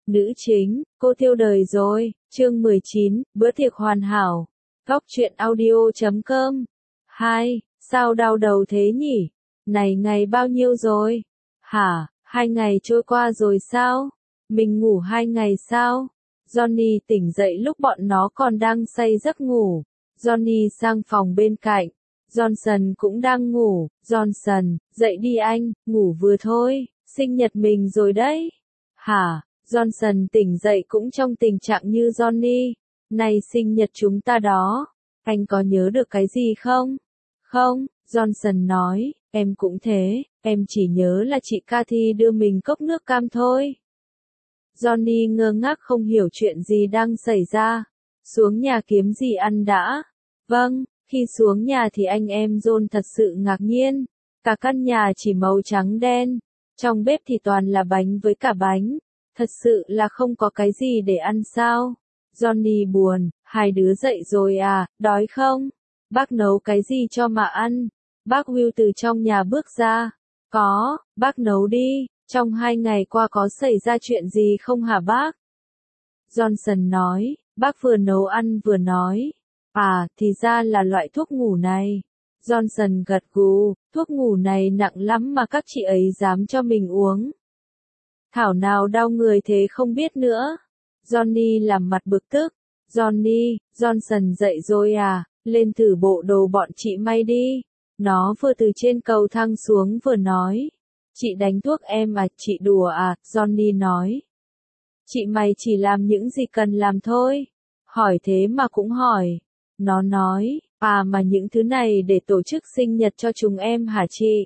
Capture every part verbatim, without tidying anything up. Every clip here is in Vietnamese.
Nữ chính, cô tiêu đời rồi, chương mười chín, bữa tiệc hoàn hảo. Góc truyện audio chấm com. Hai, sao đau đầu thế nhỉ? Này ngày bao nhiêu rồi? Hả, hai ngày trôi qua rồi sao? Mình ngủ hai ngày sao? Johnny tỉnh dậy lúc bọn nó còn đang say giấc ngủ. Johnny sang phòng bên cạnh. Johnson cũng đang ngủ. Johnson, dậy đi anh, ngủ vừa thôi, sinh nhật mình rồi đấy. Hả? Johnson tỉnh dậy cũng trong tình trạng như Johnny. Này sinh nhật chúng ta đó. Anh có nhớ được cái gì không? Không, Johnson nói, em cũng thế, em chỉ nhớ là chị Cathy đưa mình cốc nước cam thôi. Johnny ngơ ngác không hiểu chuyện gì đang xảy ra. Xuống nhà kiếm gì ăn đã? Vâng, khi xuống nhà thì anh em John thật sự ngạc nhiên. Cả căn nhà chỉ màu trắng đen. Trong bếp thì toàn là bánh với cả bánh. Thật sự là không có cái gì để ăn sao? Johnny buồn, hai đứa dậy rồi à, đói không? Bác nấu cái gì cho mà ăn? Bác Will từ trong nhà bước ra. Có, bác nấu đi, trong hai ngày qua có xảy ra chuyện gì không hả bác? Johnson nói, bác vừa nấu ăn vừa nói. À, thì ra là loại thuốc ngủ này. Johnson gật gù, thuốc ngủ này nặng lắm mà các chị ấy dám cho mình uống. Thảo nào đau người thế không biết nữa. Johnny làm mặt bực tức. Johnny, Johnson dậy rồi à, lên thử bộ đồ bọn chị may đi. Nó vừa từ trên cầu thang xuống vừa nói. Chị đánh thuốc em à, chị đùa à, Johnny nói. Chị mày chỉ làm những gì cần làm thôi. Hỏi thế mà cũng hỏi. Nó nói, à mà những thứ này để tổ chức sinh nhật cho chúng em hả chị?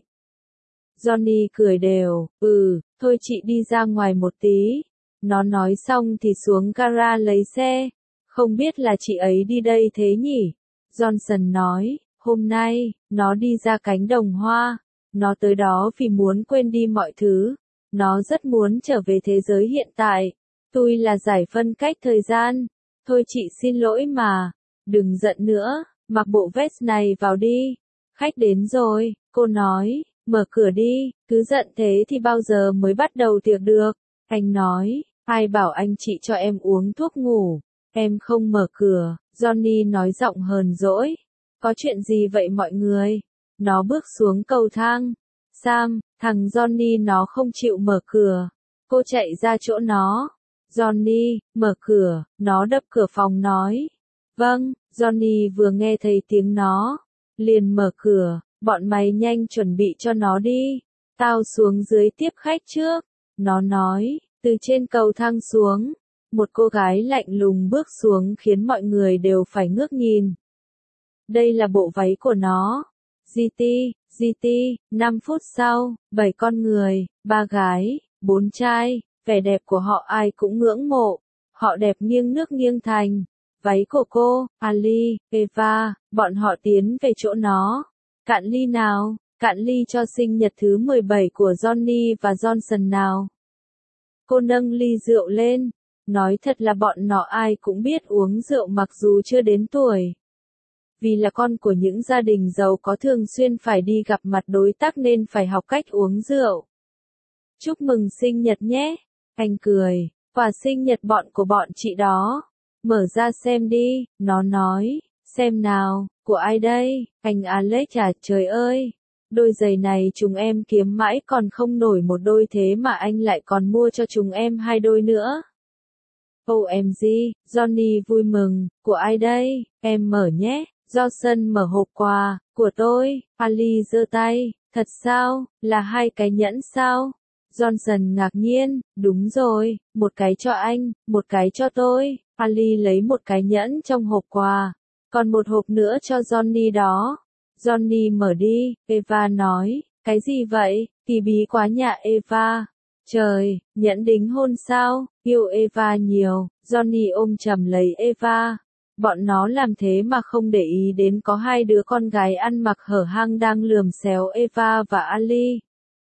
Johnny cười đều, ừ, thôi chị đi ra ngoài một tí. Nó nói xong thì xuống gara lấy xe. Không biết là chị ấy đi đây thế nhỉ? Johnson nói, hôm nay, nó đi ra cánh đồng hoa. Nó tới đó vì muốn quên đi mọi thứ. Nó rất muốn trở về thế giới hiện tại. Tôi là giải phân cách thời gian. Thôi chị xin lỗi mà. Đừng giận nữa, mặc bộ vest này vào đi. Khách đến rồi, cô nói, mở cửa đi, cứ giận thế thì bao giờ mới bắt đầu tiệc được. Anh nói, ai bảo anh chị cho em uống thuốc ngủ, em không mở cửa. Johnny nói giọng hờn dỗi. Có chuyện gì vậy mọi người? Nó bước xuống cầu thang. Sam, thằng Johnny nó không chịu mở cửa. Cô chạy ra chỗ nó. Johnny, mở cửa, nó đập cửa phòng nói. Vâng, Johnny vừa nghe thấy tiếng nó. Liền mở cửa, bọn mày nhanh chuẩn bị cho nó đi. Tao xuống dưới tiếp khách trước. Nó nói, từ trên cầu thang xuống. Một cô gái lạnh lùng bước xuống khiến mọi người đều phải ngước nhìn. Đây là bộ váy của nó. giê tê, giê tê, năm phút sau, bảy con người, ba gái, bốn trai, vẻ đẹp của họ ai cũng ngưỡng mộ. Họ đẹp nghiêng nước nghiêng thành. Váy của cô, Ali, Eva, bọn họ tiến về chỗ nó. Cạn ly nào, cạn ly cho sinh nhật thứ mười bảy của Johnny và Johnson nào. Cô nâng ly rượu lên. Nói thật là bọn nó ai cũng biết uống rượu mặc dù chưa đến tuổi. Vì là con của những gia đình giàu có thường xuyên phải đi gặp mặt đối tác nên phải học cách uống rượu. Chúc mừng sinh nhật nhé. Anh cười, quà sinh nhật bọn của bọn chị đó. Mở ra xem đi, nó nói, xem nào, của ai đây? Anh Alex à, trời ơi. Đôi giày này chúng em kiếm mãi còn không nổi một đôi thế mà anh lại còn mua cho chúng em hai đôi nữa. ô em giê, Johnny vui mừng, của ai đây? Em mở nhé. Johnson mở hộp quà, của tôi. Ali giơ tay, thật sao, là hai cái nhẫn sao? Johnson ngạc nhiên, đúng rồi, một cái cho anh, một cái cho tôi. Ali lấy một cái nhẫn trong hộp quà, còn một hộp nữa cho Johnny đó. Johnny mở đi, Eva nói, cái gì vậy, kỳ bí quá nhà Eva. Trời, nhẫn đính hôn sao, yêu Eva nhiều. Johnny ôm chầm lấy Eva. Bọn nó làm thế mà không để ý đến có hai đứa con gái ăn mặc hở hang đang lườm xéo Eva và Ali.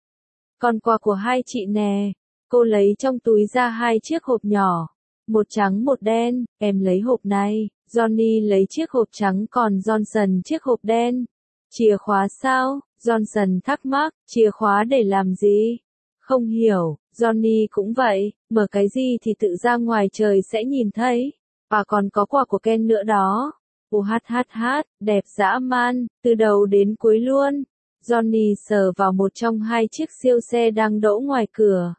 Còn quà của hai chị nè. Cô lấy trong túi ra hai chiếc hộp nhỏ. Một trắng một đen, em lấy hộp này. Johnny lấy chiếc hộp trắng còn Johnson chiếc hộp đen. Chìa khóa sao? Johnson thắc mắc, chìa khóa để làm gì? Không hiểu. Johnny cũng vậy, mở cái gì thì tự ra ngoài trời sẽ nhìn thấy. Và còn có quà của Ken nữa đó. Ồ hát hát hát, đẹp dã man, từ đầu đến cuối luôn. Johnny sờ vào một trong hai chiếc siêu xe đang đỗ ngoài cửa.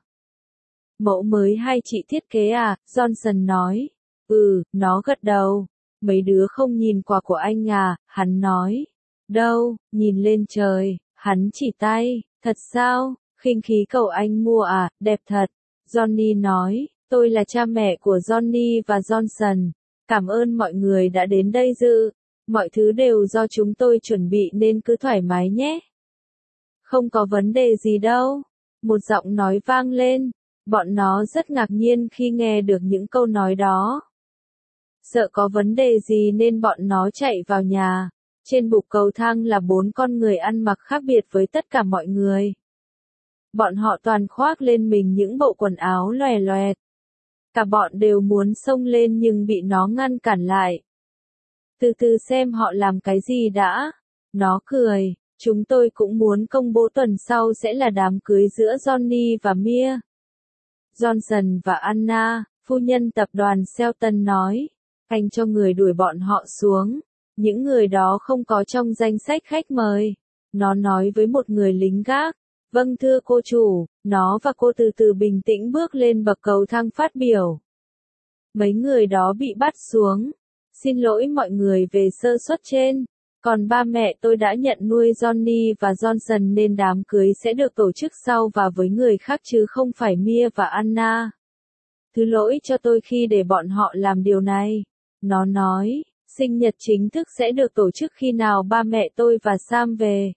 Mẫu mới hai chị thiết kế à, Johnson nói. Ừ, nó gật đầu. Mấy đứa không nhìn quà của anh à, hắn nói. Đâu, nhìn lên trời, hắn chỉ tay, thật sao, khinh khí cầu anh mua à, đẹp thật. Johnny nói, tôi là cha mẹ của Johnny và Johnson. Cảm ơn mọi người đã đến đây dự. Mọi thứ đều do chúng tôi chuẩn bị nên cứ thoải mái nhé. Không có vấn đề gì đâu. Một giọng nói vang lên. Bọn nó rất ngạc nhiên khi nghe được những câu nói đó. Sợ có vấn đề gì nên bọn nó chạy vào nhà. Trên bục cầu thang là bốn con người ăn mặc khác biệt với tất cả mọi người. Bọn họ toàn khoác lên mình những bộ quần áo loè loẹt. Cả bọn đều muốn xông lên nhưng bị nó ngăn cản lại. Từ từ xem họ làm cái gì đã. Nó cười, chúng tôi cũng muốn công bố tuần sau sẽ là đám cưới giữa Johnny và Mia. Johnson và Anna, phu nhân tập đoàn Shelton nói, anh cho người đuổi bọn họ xuống. Những người đó không có trong danh sách khách mời. Nó nói với một người lính gác. Vâng thưa cô chủ, nó và cô từ từ bình tĩnh bước lên bậc cầu thang phát biểu. Mấy người đó bị bắt xuống. Xin lỗi mọi người về sơ suất trên. Còn ba mẹ tôi đã nhận nuôi Johnny và Johnson nên đám cưới sẽ được tổ chức sau và với người khác chứ không phải Mia và Anna. Thứ lỗi cho tôi khi để bọn họ làm điều này. Nó nói, sinh nhật chính thức sẽ được tổ chức khi nào ba mẹ tôi và Sam về.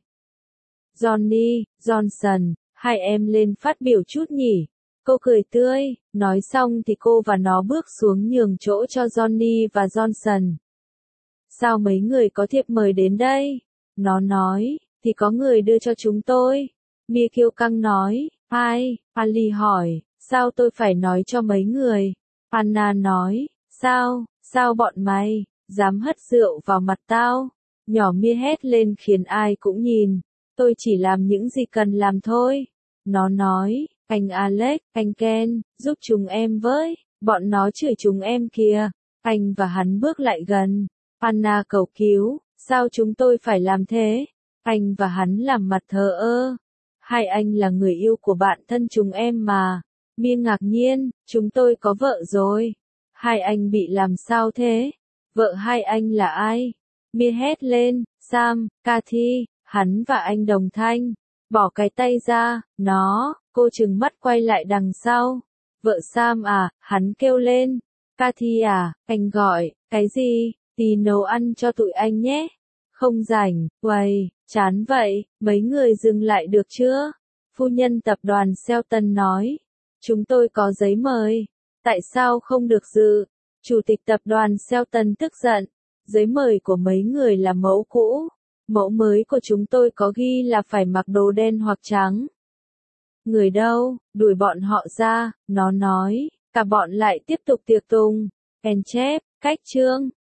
Johnny, Johnson, hai em lên phát biểu chút nhỉ. Cô cười tươi, nói xong thì cô và nó bước xuống nhường chỗ cho Johnny và Johnson. Sao mấy người có thiệp mời đến đây? Nó nói, thì có người đưa cho chúng tôi. Mia kiêu căng nói, ai? Ali hỏi, sao tôi phải nói cho mấy người? Anna nói, sao, sao bọn mày, dám hất rượu vào mặt tao? Nhỏ Mia hét lên khiến ai cũng nhìn. Tôi chỉ làm những gì cần làm thôi. Nó nói, anh Alex, anh Ken, giúp chúng em với, bọn nó chửi chúng em kìa. Anh và hắn bước lại gần. Anna cầu cứu, sao chúng tôi phải làm thế? Anh và hắn làm mặt thờ ơ. Hai anh là người yêu của bạn thân chúng em mà. Mia ngạc nhiên, chúng tôi có vợ rồi. Hai anh bị làm sao thế? Vợ hai anh là ai? Mia hét lên, Sam, Cathy, hắn và anh đồng thanh. Bỏ cái tay ra, nó, cô trừng mắt quay lại đằng sau. Vợ Sam à, hắn kêu lên. Cathy à, anh gọi, cái gì? Tí nấu ăn cho tụi anh nhé. Không rảnh, uầy, chán vậy, mấy người dừng lại được chưa? Phu nhân tập đoàn Shelton nói. Chúng tôi có giấy mời. Tại sao không được dự? Chủ tịch tập đoàn Shelton tức giận. Giấy mời của mấy người là mẫu cũ. Mẫu mới của chúng tôi có ghi là phải mặc đồ đen hoặc trắng. Người đâu, đuổi bọn họ ra, nó nói. Cả bọn lại tiếp tục tiệc tùng. Ken chép, cách chương.